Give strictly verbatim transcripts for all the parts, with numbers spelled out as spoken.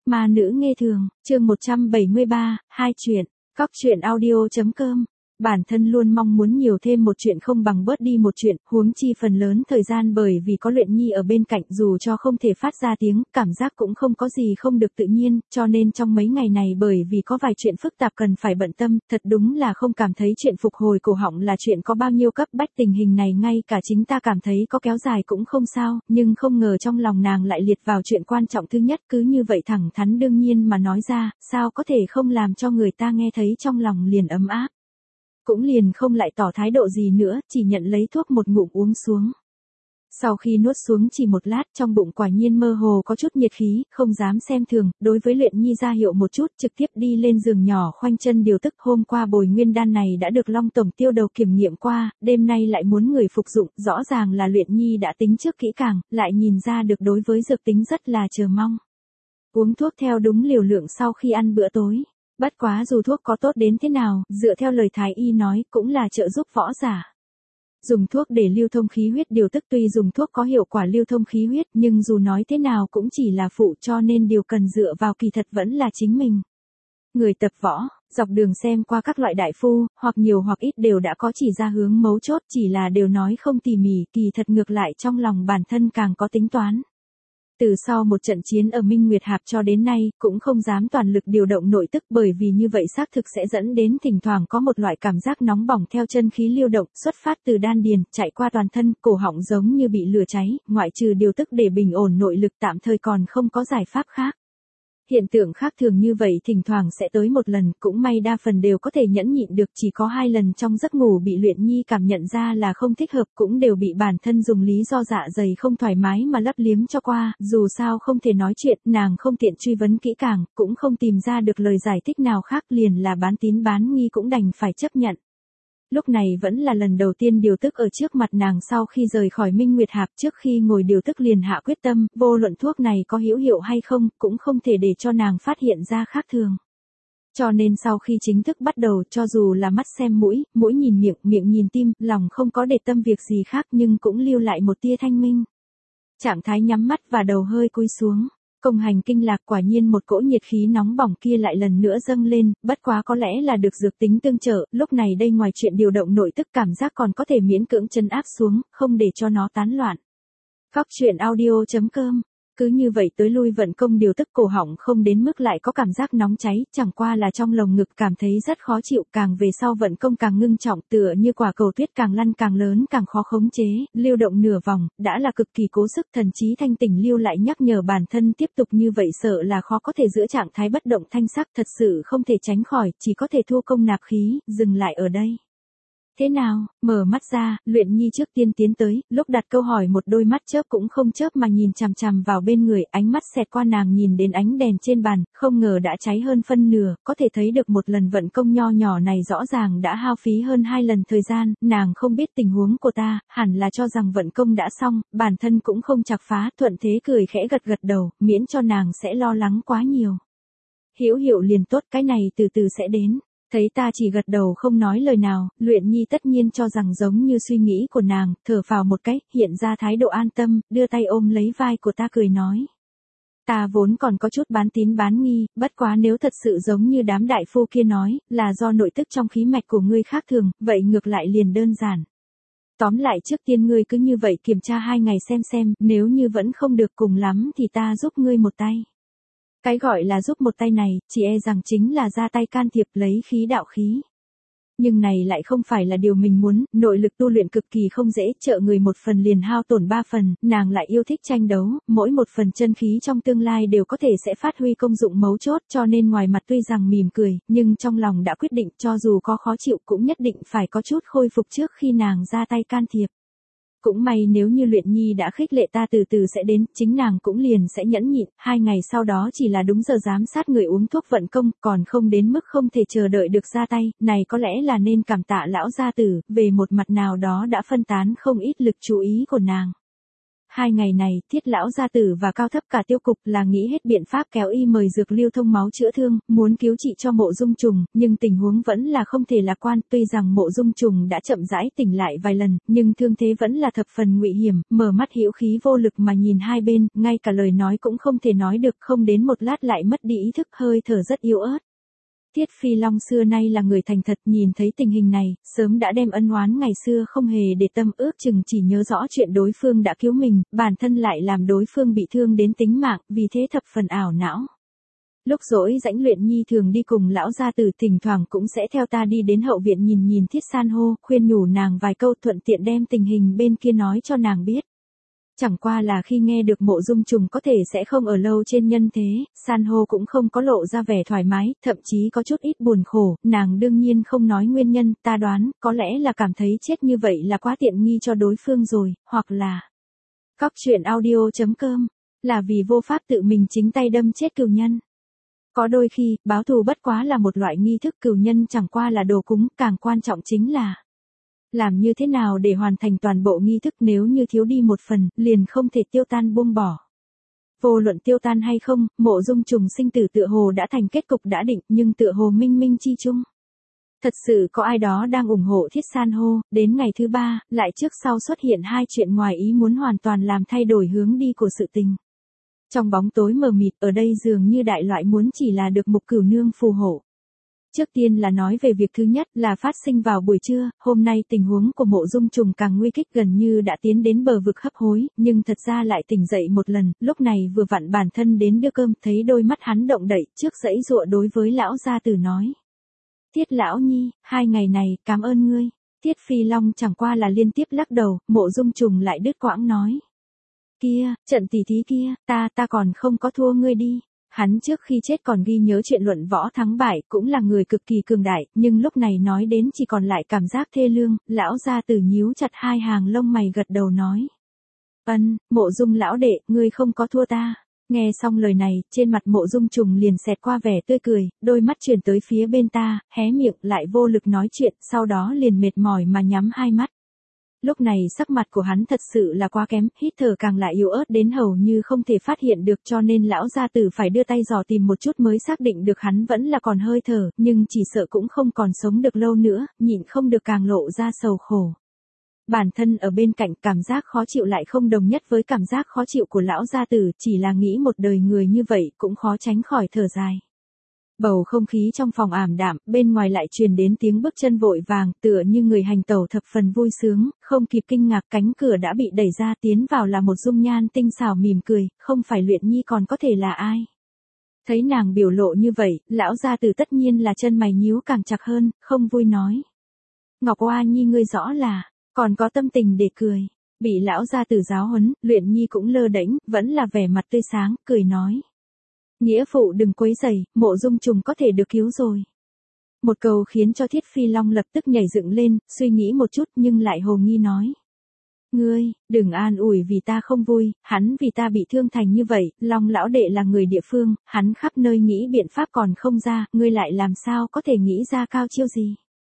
Ma nữ nghe thường, chương một trăm bảy mươi ba, hai chuyện, Cóc truyện audio chấm com. Bản thân luôn mong muốn nhiều thêm một chuyện không bằng bớt đi một chuyện, huống chi phần lớn thời gian bởi vì có Luyện Nhi ở bên cạnh dù cho không thể phát ra tiếng, cảm giác cũng không có gì không được tự nhiên, cho nên trong mấy ngày này bởi vì có vài chuyện phức tạp cần phải bận tâm, thật đúng là không cảm thấy chuyện phục hồi cổ họng là chuyện có bao nhiêu cấp bách, tình hình này ngay cả chính ta cảm thấy có kéo dài cũng không sao, nhưng không ngờ trong lòng nàng lại liệt vào chuyện quan trọng thứ nhất, cứ như vậy thẳng thắn đương nhiên mà nói ra, sao có thể không làm cho người ta nghe thấy trong lòng liền ấm áp. Cũng liền không lại tỏ thái độ gì nữa, chỉ nhận lấy thuốc một ngụm uống xuống. Sau khi nuốt xuống chỉ một lát, trong bụng quả nhiên mơ hồ có chút nhiệt khí, không dám xem thường, đối với Luyện Nhi ra hiệu một chút, trực tiếp đi lên giường nhỏ khoanh chân điều tức. Hôm qua bồi nguyên đan này đã được Long tổng tiêu đầu kiểm nghiệm qua, đêm nay lại muốn người phục dụng, rõ ràng là Luyện Nhi đã tính trước kỹ càng, lại nhìn ra được đối với dược tính rất là chờ mong. Uống thuốc theo đúng liều lượng sau khi ăn bữa tối. Bất quá dù thuốc có tốt đến thế nào, dựa theo lời thái y nói, cũng là trợ giúp võ giả. Dùng thuốc để lưu thông khí huyết điều tức, tuy dùng thuốc có hiệu quả lưu thông khí huyết, nhưng dù nói thế nào cũng chỉ là phụ, cho nên điều cần dựa vào kỳ thật vẫn là chính mình. Người tập võ, dọc đường xem qua các loại đại phu, hoặc nhiều hoặc ít đều đã có chỉ ra hướng mấu chốt, chỉ là đều nói không tỉ mỉ, kỳ thật ngược lại trong lòng bản thân càng có tính toán. Từ sau một trận chiến ở Minh Nguyệt Hạp cho đến nay, cũng không dám toàn lực điều động nội tức, bởi vì như vậy xác thực sẽ dẫn đến thỉnh thoảng có một loại cảm giác nóng bỏng theo chân khí lưu động, xuất phát từ đan điền, chạy qua toàn thân, cổ họng giống như bị lửa cháy, ngoại trừ điều tức để bình ổn nội lực tạm thời còn không có giải pháp khác. Hiện tượng khác thường như vậy thỉnh thoảng sẽ tới một lần, cũng may đa phần đều có thể nhẫn nhịn được, chỉ có hai lần trong giấc ngủ bị Luyện Nhi cảm nhận ra là không thích hợp, cũng đều bị bản thân dùng lý do dạ dày không thoải mái mà lấp liếm cho qua, dù sao không thể nói chuyện, nàng không tiện truy vấn kỹ càng, cũng không tìm ra được lời giải thích nào khác, liền là bán tín bán nghi cũng đành phải chấp nhận. Lúc này vẫn là lần đầu tiên điều tức ở trước mặt nàng sau khi rời khỏi Minh Nguyệt Hạp, trước khi ngồi điều tức liền hạ quyết tâm, vô luận thuốc này có hữu hiệu hay không, cũng không thể để cho nàng phát hiện ra khác thường. Cho nên sau khi chính thức bắt đầu, cho dù là mắt xem mũi, mũi nhìn miệng, miệng nhìn tim, lòng không có để tâm việc gì khác nhưng cũng lưu lại một tia thanh minh. Trạng thái nhắm mắt và đầu hơi cúi xuống. Công hành kinh lạc, quả nhiên một cỗ nhiệt khí nóng bỏng kia lại lần nữa dâng lên, bất quá có lẽ là được dược tính tương trợ, lúc này đây ngoài chuyện điều động nội tức cảm giác còn có thể miễn cưỡng trấn áp xuống, không để cho nó tán loạn. Cóc truyện audio chấm com. Cứ như vậy tới lui vận công điều tức, cổ họng không đến mức lại có cảm giác nóng cháy, chẳng qua là trong lồng ngực cảm thấy rất khó chịu, càng về sau vận công càng ngưng trọng, tựa như quả cầu tuyết càng lăn càng lớn càng khó khống chế, lưu động nửa vòng, đã là cực kỳ cố sức, thần trí thanh tỉnh lưu lại nhắc nhở bản thân tiếp tục như vậy sợ là khó có thể giữ trạng thái bất động thanh sắc, thật sự không thể tránh khỏi, chỉ có thể thu công nạp khí, dừng lại ở đây. Thế nào, mở mắt ra, Luyện Nhi trước tiên tiến tới, lúc đặt câu hỏi một đôi mắt chớp cũng không chớp mà nhìn chằm chằm vào bên người, ánh mắt xẹt qua nàng nhìn đến ánh đèn trên bàn, không ngờ đã cháy hơn phân nửa, có thể thấy được một lần vận công nho nhỏ này rõ ràng đã hao phí hơn hai lần thời gian, nàng không biết tình huống của ta, hẳn là cho rằng vận công đã xong, bản thân cũng không chạc phá, thuận thế cười khẽ gật gật đầu, miễn cho nàng sẽ lo lắng quá nhiều. Hữu hiệu liền tốt, cái này từ từ sẽ đến. Thấy ta chỉ gật đầu không nói lời nào, Luyện Nhi tất nhiên cho rằng giống như suy nghĩ của nàng, thở phào một cái, hiện ra thái độ an tâm, đưa tay ôm lấy vai của ta cười nói. Ta vốn còn có chút bán tín bán nghi, bất quá nếu thật sự giống như đám đại phu kia nói, là do nội tức trong khí mạch của ngươi khác thường, vậy ngược lại liền đơn giản. Tóm lại trước tiên ngươi cứ như vậy kiểm tra hai ngày xem xem, nếu như vẫn không được cùng lắm thì ta giúp ngươi một tay. Cái gọi là giúp một tay này, chỉ e rằng chính là ra tay can thiệp lấy khí đạo khí. Nhưng này lại không phải là điều mình muốn, nội lực tu luyện cực kỳ không dễ, trợ người một phần liền hao tổn ba phần, nàng lại yêu thích tranh đấu, mỗi một phần chân khí trong tương lai đều có thể sẽ phát huy công dụng mấu chốt, cho nên ngoài mặt tuy rằng mỉm cười, nhưng trong lòng đã quyết định cho dù có khó chịu cũng nhất định phải có chút khôi phục trước khi nàng ra tay can thiệp. Cũng may nếu như Luyện Nhi đã khích lệ ta từ từ sẽ đến, chính nàng cũng liền sẽ nhẫn nhịn, hai ngày sau đó chỉ là đúng giờ giám sát người uống thuốc vận công, còn không đến mức không thể chờ đợi được ra tay, này có lẽ là nên cảm tạ lão gia tử, về một mặt nào đó đã phân tán không ít lực chú ý của nàng. hai ngày này, Thiết lão gia tử và Cao Thấp cả tiêu cục là nghĩ hết biện pháp kéo y mời dược lưu thông máu chữa thương, muốn cứu trị cho Mộ Dung Trùng, nhưng tình huống vẫn là không thể lạc quan, tuy rằng Mộ Dung Trùng đã chậm rãi tỉnh lại vài lần, nhưng thương thế vẫn là thập phần nguy hiểm, mở mắt hữu khí vô lực mà nhìn hai bên, ngay cả lời nói cũng không thể nói được, không đến một lát lại mất đi ý thức, hơi thở rất yếu ớt. Tiết Phi Long xưa nay là người thành thật, nhìn thấy tình hình này, sớm đã đem ân oán ngày xưa không hề để tâm, ước chừng chỉ nhớ rõ chuyện đối phương đã cứu mình, bản thân lại làm đối phương bị thương đến tính mạng, vì thế thập phần ảo não. Lúc rỗi rãnh Luyện Nhi thường đi cùng lão gia tử, thỉnh thoảng cũng sẽ theo ta đi đến hậu viện nhìn nhìn Thiết San hô, khuyên nhủ nàng vài câu, thuận tiện đem tình hình bên kia nói cho nàng biết. Chẳng qua là khi nghe được Mộ Dung Trùng có thể sẽ không ở lâu trên nhân thế, San hô cũng không có lộ ra vẻ thoải mái, thậm chí có chút ít buồn khổ, nàng đương nhiên không nói nguyên nhân, ta đoán, có lẽ là cảm thấy chết như vậy là quá tiện nghi cho đối phương rồi, hoặc là cóc truyện audio chấm com, là vì vô pháp tự mình chính tay đâm chết cừu nhân. Có đôi khi, báo thù bất quá là một loại nghi thức, cừu nhân chẳng qua là đồ cúng, càng quan trọng chính là làm như thế nào để hoàn thành toàn bộ nghi thức, nếu như thiếu đi một phần, liền không thể tiêu tan buông bỏ. Vô luận tiêu tan hay không, Mộ Dung Trùng sinh tử tựa hồ đã thành kết cục đã định, nhưng tựa hồ minh minh chi chung. Thật sự có ai đó đang ủng hộ Thiết San hô, đến ngày thứ ba, lại trước sau xuất hiện hai chuyện ngoài ý muốn hoàn toàn làm thay đổi hướng đi của sự tình. Trong bóng tối mờ mịt, ở đây dường như đại loại muốn chỉ là được Mục Cửu Nương phù hộ. Trước tiên là nói về việc thứ nhất là phát sinh vào buổi trưa, hôm nay tình huống của Mộ Dung Trùng càng nguy kịch, gần như đã tiến đến bờ vực hấp hối, nhưng thật ra lại tỉnh dậy một lần, lúc này vừa vặn bản thân đến đưa cơm, thấy đôi mắt hắn động đậy, trước giãy giụa đối với lão gia tử nói. Tiết lão nhi, hai ngày này, cảm ơn ngươi. Tiết Phi Long chẳng qua là liên tiếp lắc đầu, Mộ Dung Trùng lại đứt quãng nói. Kia, trận tỷ thí kia, ta, ta còn không có thua ngươi đi. Hắn trước khi chết còn ghi nhớ chuyện luận võ thắng bại, cũng là người cực kỳ cường đại, nhưng lúc này nói đến chỉ còn lại cảm giác thê lương, lão gia tử nhíu chặt hai hàng lông mày gật đầu nói. Ân, Mộ Dung lão đệ, ngươi không có thua ta. Nghe xong lời này, trên mặt Mộ Dung Trùng liền xẹt qua vẻ tươi cười, đôi mắt chuyển tới phía bên ta, hé miệng lại vô lực nói chuyện, sau đó liền mệt mỏi mà nhắm hai mắt. Lúc này sắc mặt của hắn thật sự là quá kém, hít thở càng lại yếu ớt đến hầu như không thể phát hiện được, cho nên lão gia tử phải đưa tay dò tìm một chút mới xác định được hắn vẫn là còn hơi thở, nhưng chỉ sợ cũng không còn sống được lâu nữa, nhịn không được càng lộ ra sầu khổ. Bản thân ở bên cạnh cảm giác khó chịu lại không đồng nhất với cảm giác khó chịu của lão gia tử, chỉ là nghĩ một đời người như vậy cũng khó tránh khỏi thở dài. Bầu không khí trong phòng ảm đạm, bên ngoài lại truyền đến tiếng bước chân vội vàng, tựa như người hành tẩu thập phần vui sướng, không kịp kinh ngạc cánh cửa đã bị đẩy ra, tiến vào là một dung nhan tinh xảo mỉm cười, không phải Luyện Nhi còn có thể là ai. Thấy nàng biểu lộ như vậy, lão gia tử tất nhiên là chân mày nhíu càng chặt hơn, không vui nói. Ngọc Oa Nhi ngươi rõ là, còn có tâm tình để cười. Bị lão gia tử giáo huấn, Luyện Nhi cũng lơ đễnh, vẫn là vẻ mặt tươi sáng, cười nói. Nghĩa phụ đừng quấy rầy, Mộ Dung Trùng có thể được cứu rồi. Một câu khiến cho Thiết Phi Long lập tức nhảy dựng lên, suy nghĩ một chút nhưng lại hồ nghi nói. Ngươi, đừng an ủi vì ta không vui, hắn vì ta bị thương thành như vậy, Long lão đệ là người địa phương, hắn khắp nơi nghĩ biện pháp còn không ra, ngươi lại làm sao có thể nghĩ ra cao chiêu gì.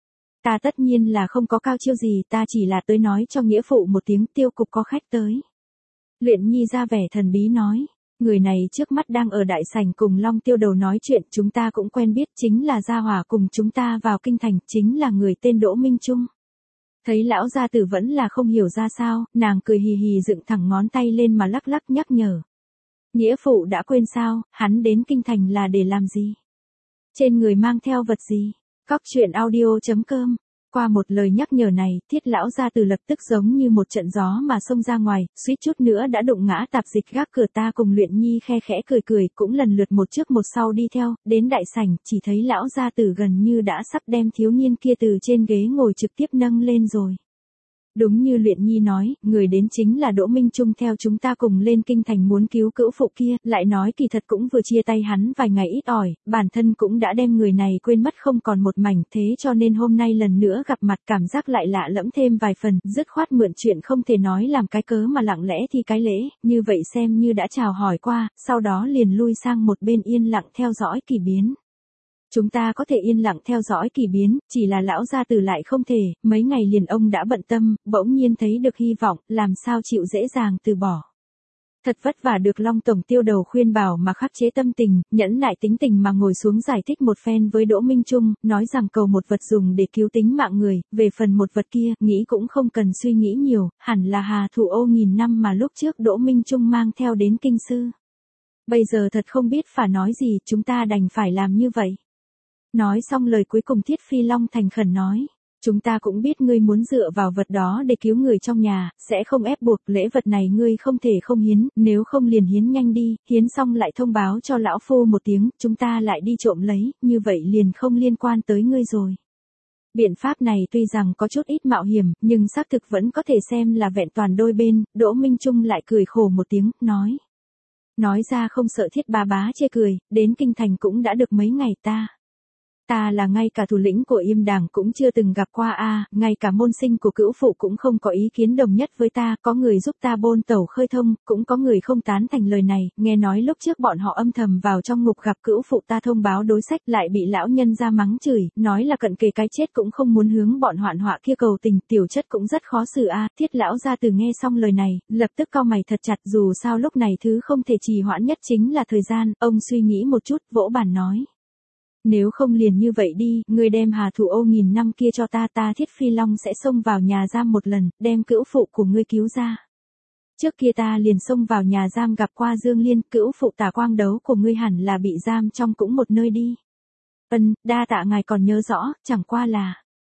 Ta tất nhiên là không có cao chiêu gì, ta chỉ là tới nói cho nghĩa phụ một tiếng, tiêu cục có khách tới. Luyện Nhi ra vẻ thần bí nói. Người này trước mắt đang ở đại sảnh cùng Long Tiêu Đầu nói chuyện, chúng ta cũng quen biết, chính là gia hỏa cùng chúng ta vào kinh thành, chính là người tên Đỗ Minh Trung. Thấy lão gia tử vẫn là không hiểu ra sao, nàng cười hì hì dựng thẳng ngón tay lên mà lắc lắc nhắc nhở. Nghĩa phụ đã quên sao, hắn đến kinh thành là để làm gì? Trên người mang theo vật gì? Cóc truyện audio chấm com. Qua một lời nhắc nhở này, Thiết lão gia tử lập tức giống như một trận gió mà xông ra ngoài, suýt chút nữa đã đụng ngã tạp dịch gác cửa. Ta cùng Luyện Nhi khe khẽ cười cười, cũng lần lượt một trước một sau đi theo, đến đại sảnh, chỉ thấy lão gia tử gần như đã sắp đem thiếu niên kia từ trên ghế ngồi trực tiếp nâng lên rồi. Đúng như Luyện Nhi nói, người đến chính là Đỗ Minh Trung, theo chúng ta cùng lên kinh thành muốn cứu cữu phụ kia, lại nói kỳ thật cũng vừa chia tay hắn vài ngày ít ỏi, bản thân cũng đã đem người này quên mất không còn một mảnh, thế cho nên hôm nay lần nữa gặp mặt cảm giác lại lạ lẫm thêm vài phần, dứt khoát mượn chuyện không thể nói làm cái cớ mà lặng lẽ thì cái lễ, như vậy xem như đã chào hỏi qua, sau đó liền lui sang một bên yên lặng theo dõi kỳ biến. Chúng ta có thể yên lặng theo dõi kỳ biến, chỉ là lão gia tử lại không thể, mấy ngày liền ông đã bận tâm, bỗng nhiên thấy được hy vọng, làm sao chịu dễ dàng từ bỏ. Thật vất vả được Long Tổng Tiêu Đầu khuyên bảo mà khắc chế tâm tình, nhẫn nại tính tình mà ngồi xuống giải thích một phen với Đỗ Minh Trung, nói rằng cầu một vật dùng để cứu tính mạng người, về phần một vật kia, nghĩ cũng không cần suy nghĩ nhiều, hẳn là hà thủ ô nghìn năm mà lúc trước Đỗ Minh Trung mang theo đến kinh sư. Bây giờ thật không biết phải nói gì, chúng ta đành phải làm như vậy. Nói xong lời cuối cùng Thiết Phi Long thành khẩn nói. Chúng ta cũng biết ngươi muốn dựa vào vật đó để cứu người trong nhà, sẽ không ép buộc, lễ vật này ngươi không thể không hiến, nếu không liền hiến nhanh đi, hiến xong lại thông báo cho lão phu một tiếng, chúng ta lại đi trộm lấy, như vậy liền không liên quan tới ngươi rồi. Biện pháp này tuy rằng có chút ít mạo hiểm, nhưng xác thực vẫn có thể xem là vẹn toàn đôi bên, Đỗ Minh Trung lại cười khổ một tiếng, nói. Nói ra không sợ Thiết Bá Bá chê cười, đến kinh thành cũng đã được mấy ngày ta. Ta là ngay cả thủ lĩnh của Yêm Đảng cũng chưa từng gặp qua a, ngay cả môn sinh của cữu phụ cũng không có ý kiến đồng nhất với ta, có người giúp ta bôn tẩu khơi thông, cũng có người không tán thành lời này, nghe nói lúc trước bọn họ âm thầm vào trong ngục gặp cữu phụ ta thông báo đối sách lại bị lão nhân ra mắng chửi, nói là cận kề cái chết cũng không muốn hướng bọn hoạn họa kia cầu tình, tiểu chất cũng rất khó xử a. Thiết lão gia từ nghe xong lời này, lập tức cau mày thật chặt, dù sao lúc này thứ không thể trì hoãn nhất chính là thời gian, ông suy nghĩ một chút, vỗ bàn nói. Nếu không liền như vậy đi, ngươi đem hà thủ ô nghìn năm kia cho ta, ta Thiết Phi Long sẽ xông vào nhà giam một lần, đem cữu phụ của ngươi cứu ra. Trước kia ta liền xông vào nhà giam gặp qua Dương Liên, cữu phụ Tả Quang Đấu của ngươi hẳn là bị giam trong cũng một nơi đi. Ân, đa tạ ngài còn nhớ rõ, chẳng qua là.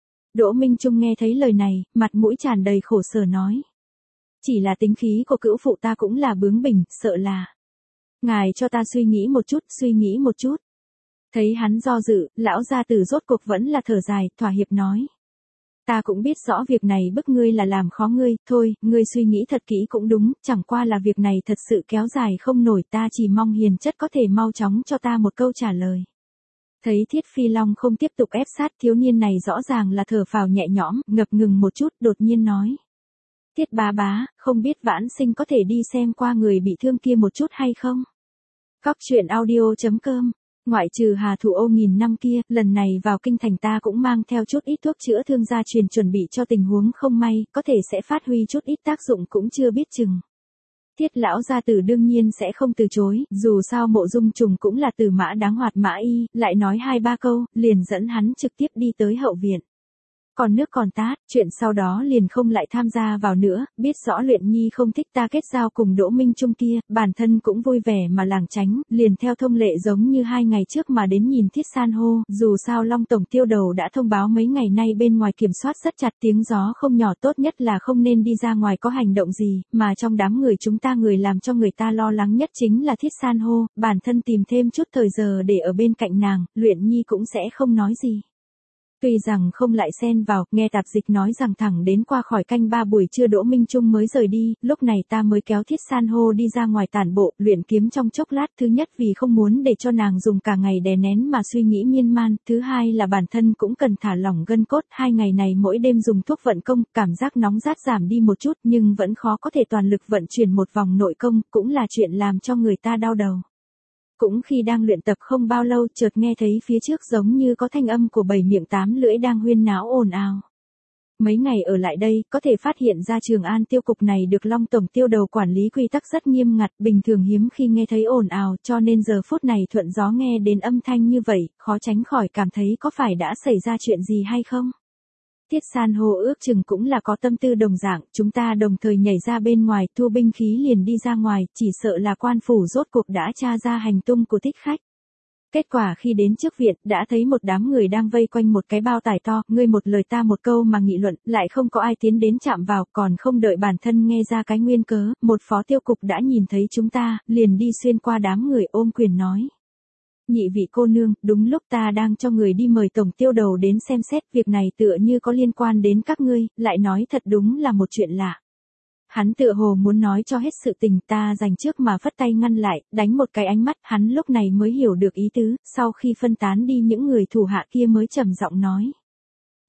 Đỗ Minh Trung nghe thấy lời này, mặt mũi tràn đầy khổ sở nói. Chỉ là tính khí của cữu phụ ta cũng là bướng bỉnh, sợ là. Ngài cho ta suy nghĩ một chút, suy nghĩ một chút. Thấy hắn do dự, lão gia tử rốt cuộc vẫn là thở dài, thỏa hiệp nói. Ta cũng biết rõ việc này bức ngươi là làm khó ngươi, thôi, ngươi suy nghĩ thật kỹ cũng đúng, chẳng qua là việc này thật sự kéo dài không nổi, ta chỉ mong hiền chất có thể mau chóng cho ta một câu trả lời. Thấy Thiết Phi Long không tiếp tục ép sát, thiếu niên này rõ ràng là thở phào nhẹ nhõm, ngập ngừng một chút, đột nhiên nói. Thiết Bá Bá, không biết Vãn Sinh có thể đi xem qua người bị thương kia một chút hay không? Cóc truyện audio chấm com. Ngoại trừ hà thủ ô nghìn năm kia, lần này vào kinh thành ta cũng mang theo chút ít thuốc chữa thương gia truyền chuẩn bị cho tình huống không may, có thể sẽ phát huy chút ít tác dụng cũng chưa biết chừng. Thiết lão gia tử đương nhiên sẽ không từ chối, dù sao Mộ Dung Trùng cũng là từ mã đáng hoạt mã y, lại nói hai ba câu, liền dẫn hắn trực tiếp đi tới hậu viện. Còn nước còn tát, chuyện sau đó liền không lại tham gia vào nữa, biết rõ Luyện Nhi không thích ta kết giao cùng Đỗ Minh Trung kia, bản thân cũng vui vẻ mà lảng tránh, liền theo thông lệ giống như hai ngày trước mà đến nhìn Thiết San hô, dù sao Long Tổng Tiêu Đầu đã thông báo mấy ngày nay bên ngoài kiểm soát rất chặt, tiếng gió không nhỏ, tốt nhất là không nên đi ra ngoài có hành động gì, mà trong đám người chúng ta người làm cho người ta lo lắng nhất chính là Thiết San hô, bản thân tìm thêm chút thời giờ để ở bên cạnh nàng, Luyện Nhi cũng sẽ không nói gì. Tuy rằng không lại xen vào, nghe tạp dịch nói rằng thẳng đến qua khỏi canh ba buổi trưa Đỗ Minh Trung mới rời đi, lúc này ta mới kéo Thiết San hô đi ra ngoài tản bộ, luyện kiếm trong chốc lát, thứ nhất vì không muốn để cho nàng dùng cả ngày đè nén mà suy nghĩ miên man, thứ hai là bản thân cũng cần thả lỏng gân cốt, hai ngày này mỗi đêm dùng thuốc vận công, cảm giác nóng rát giảm đi một chút nhưng vẫn khó có thể toàn lực vận chuyển một vòng nội công, cũng là chuyện làm cho người ta đau đầu. Cũng khi đang luyện tập không bao lâu chợt nghe thấy phía trước giống như có thanh âm của bảy miệng tám lưỡi đang huyên náo ồn ào. Mấy ngày ở lại đây, có thể phát hiện ra Trường An tiêu cục này được Long Tổng Tiêu Đầu quản lý quy tắc rất nghiêm ngặt, bình thường hiếm khi nghe thấy ồn ào, cho nên giờ phút này thuận gió nghe đến âm thanh như vậy, khó tránh khỏi cảm thấy có phải đã xảy ra chuyện gì hay không. Thiết San hô ước chừng cũng là có tâm tư đồng dạng, chúng ta đồng thời nhảy ra bên ngoài, thu binh khí liền đi ra ngoài, chỉ sợ là quan phủ rốt cuộc đã tra ra hành tung của thích khách. Kết quả khi đến trước viện, đã thấy một đám người đang vây quanh một cái bao tải to, ngươi một lời ta một câu mà nghị luận, lại không có ai tiến đến chạm vào, còn không đợi bản thân nghe ra cái nguyên cớ, một phó tiêu cục đã nhìn thấy chúng ta, liền đi xuyên qua đám người ôm quyền nói. Nhị vị cô nương, đúng lúc ta đang cho người đi mời Tổng Tiêu Đầu đến xem xét, việc này tựa như có liên quan đến các ngươi, lại nói thật đúng là một chuyện lạ. Hắn tựa hồ muốn nói cho hết sự tình, ta dành trước mà phất tay ngăn lại, đánh một cái ánh mắt, hắn lúc này mới hiểu được ý tứ, sau khi phân tán đi những người thủ hạ kia mới trầm giọng nói.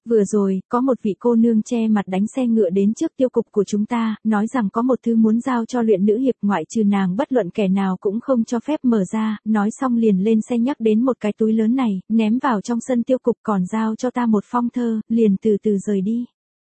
Vừa rồi, có một vị cô nương che mặt đánh xe ngựa đến trước tiêu cục của chúng ta, nói rằng có một thứ muốn giao cho luyện nữ hiệp, ngoại trừ nàng bất luận kẻ nào cũng không cho phép mở ra, nói xong liền lên xe nhắc đến một cái túi lớn này, ném vào trong sân tiêu cục, còn giao cho ta một phong thơ, liền từ từ rời đi.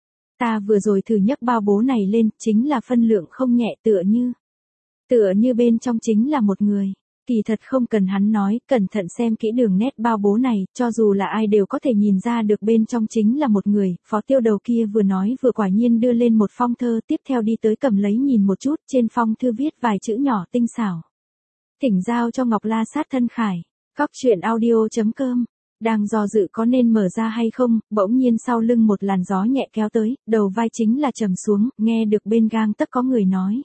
Ta vừa rồi thử nhấc bao bố này lên, chính là phân lượng không nhẹ, tựa như, tựa như bên trong chính là một người. Kỳ thật không cần hắn nói, cẩn thận xem kỹ đường nét bao bố này, cho dù là ai đều có thể nhìn ra được bên trong chính là một người. Phó Tiêu Đầu kia vừa nói vừa quả nhiên đưa lên một phong thơ, tiếp theo đi tới cầm lấy nhìn một chút, trên phong thư viết vài chữ nhỏ tinh xảo. Thỉnh giao cho Ngọc La Sát thân khải. Cóc truyện audio chấm com. Đang do dự có nên mở ra hay không, bỗng nhiên sau lưng một làn gió nhẹ kéo tới, đầu vai chính là trầm xuống, nghe được bên gang tấc có người nói.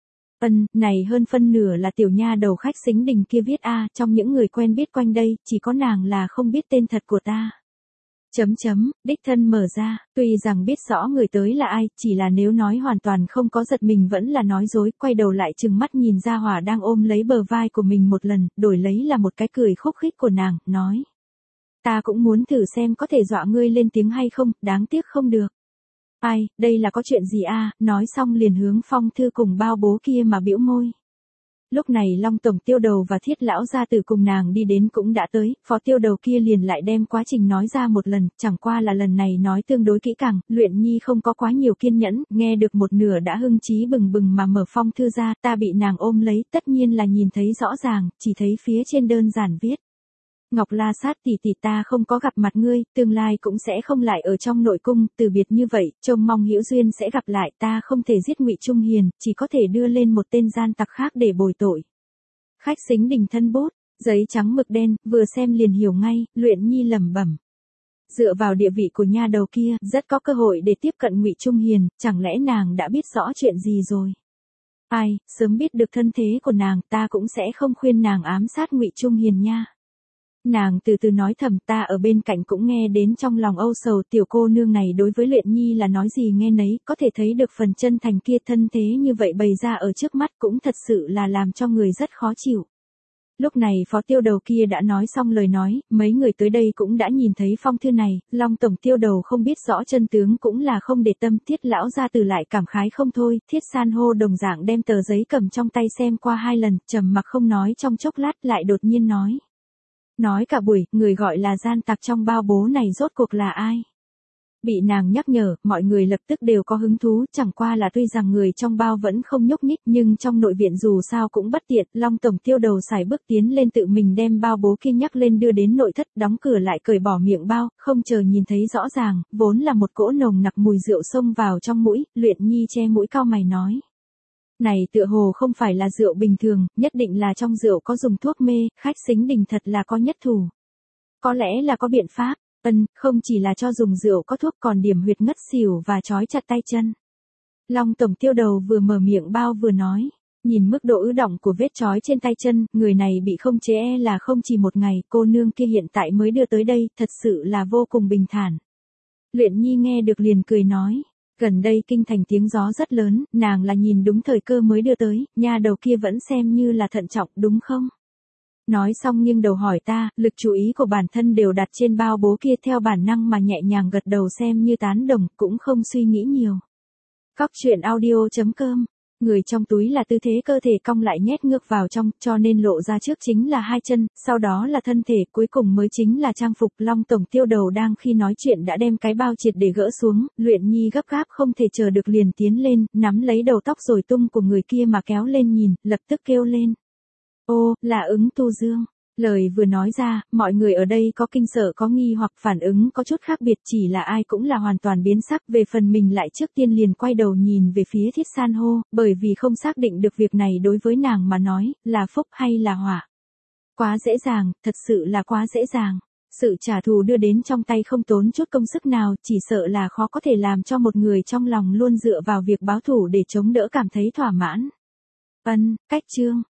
Ân, này hơn phân nửa là tiểu nha đầu khách xính đình kia viết a, trong những người quen biết quanh đây, chỉ có nàng là không biết tên thật của ta. Chấm chấm, đích thân mở ra, tuy rằng biết rõ người tới là ai, chỉ là nếu nói hoàn toàn không có giật mình vẫn là nói dối, quay đầu lại chừng mắt nhìn Gia Hỏa đang ôm lấy bờ vai của mình một lần, đổi lấy là một cái cười khúc khích của nàng, nói. Ta cũng muốn thử xem có thể dọa ngươi lên tiếng hay không, đáng tiếc không được. Ai, đây là có chuyện gì a? Nói xong liền hướng phong thư cùng bao bố kia mà bĩu môi. Lúc này Long Tổng Tiêu Đầu và Thiết Lão gia tử cùng nàng đi đến cũng đã tới, Phó Tiêu Đầu kia liền lại đem quá trình nói ra một lần, chẳng qua là lần này nói tương đối kỹ càng, Luyện Nhi không có quá nhiều kiên nhẫn, nghe được một nửa đã hưng trí bừng bừng mà mở phong thư ra, ta bị nàng ôm lấy, tất nhiên là nhìn thấy rõ ràng, chỉ thấy phía trên đơn giản viết. Ngọc La Sát tỷ tỷ, ta không có gặp mặt ngươi, tương lai cũng sẽ không lại ở trong nội cung, từ biệt như vậy, trông mong hữu duyên sẽ gặp lại, ta không thể giết Ngụy Trung Hiền, chỉ có thể đưa lên một tên gian tặc khác để bồi tội. Khách xính đình thân bút, giấy trắng mực đen, vừa xem liền hiểu ngay, Luyện Nhi lẩm bẩm. Dựa vào địa vị của nha đầu kia, rất có cơ hội để tiếp cận Ngụy Trung Hiền, chẳng lẽ nàng đã biết rõ chuyện gì rồi? Ai, sớm biết được thân thế của nàng, ta cũng sẽ không khuyên nàng ám sát Ngụy Trung Hiền nha. Nàng từ từ nói thầm, ta ở bên cạnh cũng nghe đến trong lòng âu sầu, tiểu cô nương này đối với Luyện Nhi là nói gì nghe nấy, có thể thấy được phần chân thành kia, thân thế như vậy bày ra ở trước mắt cũng thật sự là làm cho người rất khó chịu. Lúc này Phó Tiêu Đầu kia đã nói xong lời nói, mấy người tới đây cũng đã nhìn thấy phong thư này, Long Tổng Tiêu Đầu không biết rõ chân tướng cũng là không để tâm, Thiết Lão gia tử lại cảm khái không thôi, Thiết San hô đồng dạng đem tờ giấy cầm trong tay xem qua hai lần, trầm mặc không nói trong chốc lát lại đột nhiên nói. Nói cả buổi, người gọi là gian tặc trong bao bố này rốt cuộc là ai? Bị nàng nhắc nhở, mọi người lập tức đều có hứng thú, chẳng qua là tuy rằng người trong bao vẫn không nhúc nhích nhưng trong nội viện dù sao cũng bất tiện, Long Tổng Tiêu Đầu xài bước tiến lên tự mình đem bao bố kia nhắc lên đưa đến nội thất, đóng cửa lại cởi bỏ miệng bao, không chờ nhìn thấy rõ ràng, vốn là một cỗ nồng nặc mùi rượu xông vào trong mũi, Luyện Nhi che mũi cau mày nói. Này tựa hồ không phải là rượu bình thường, nhất định là trong rượu có dùng thuốc mê, khách xính đình thật là có nhất thủ. Có lẽ là có biện pháp, ân, không chỉ là cho dùng rượu có thuốc còn điểm huyệt ngất xỉu và trói chặt tay chân. Long Tổng Tiêu Đầu vừa mở miệng bao vừa nói, nhìn mức độ ứ động của vết trói trên tay chân, người này bị không chế e là không chỉ một ngày, cô nương kia hiện tại mới đưa tới đây, thật sự là vô cùng bình thản. Luyện Nhi nghe được liền cười nói. Gần đây kinh thành tiếng gió rất lớn, nàng là nhìn đúng thời cơ mới đưa tới, nha đầu kia vẫn xem như là thận trọng đúng không? Nói xong nghiêng đầu hỏi ta, lực chú ý của bản thân đều đặt trên bao bố kia, theo bản năng mà nhẹ nhàng gật đầu xem như tán đồng, cũng không suy nghĩ nhiều. Cóc truyện audio chấm com. Người trong túi là tư thế cơ thể cong lại nhét ngược vào trong, cho nên lộ ra trước chính là hai chân, sau đó là thân thể, cuối cùng mới chính là trang phục. Long Tổng Tiêu Đầu đang khi nói chuyện đã đem cái bao triệt để gỡ xuống, Luyện Nhi gấp gáp không thể chờ được liền tiến lên, nắm lấy đầu tóc rồi tung của người kia mà kéo lên nhìn, lập tức kêu lên. Ô, là Ứng Tu Dương. Lời vừa nói ra, mọi người ở đây có kinh sợ có nghi hoặc phản ứng có chút khác biệt, chỉ là ai cũng là hoàn toàn biến sắc, về phần mình lại trước tiên liền quay đầu nhìn về phía Thiết San hô, bởi vì không xác định được việc này đối với nàng mà nói, là phúc hay là họa. Quá dễ dàng, thật sự là quá dễ dàng. Sự trả thù đưa đến trong tay không tốn chút công sức nào, chỉ sợ là khó có thể làm cho một người trong lòng luôn dựa vào việc báo thù để chống đỡ cảm thấy thỏa mãn. Ân, cách chương.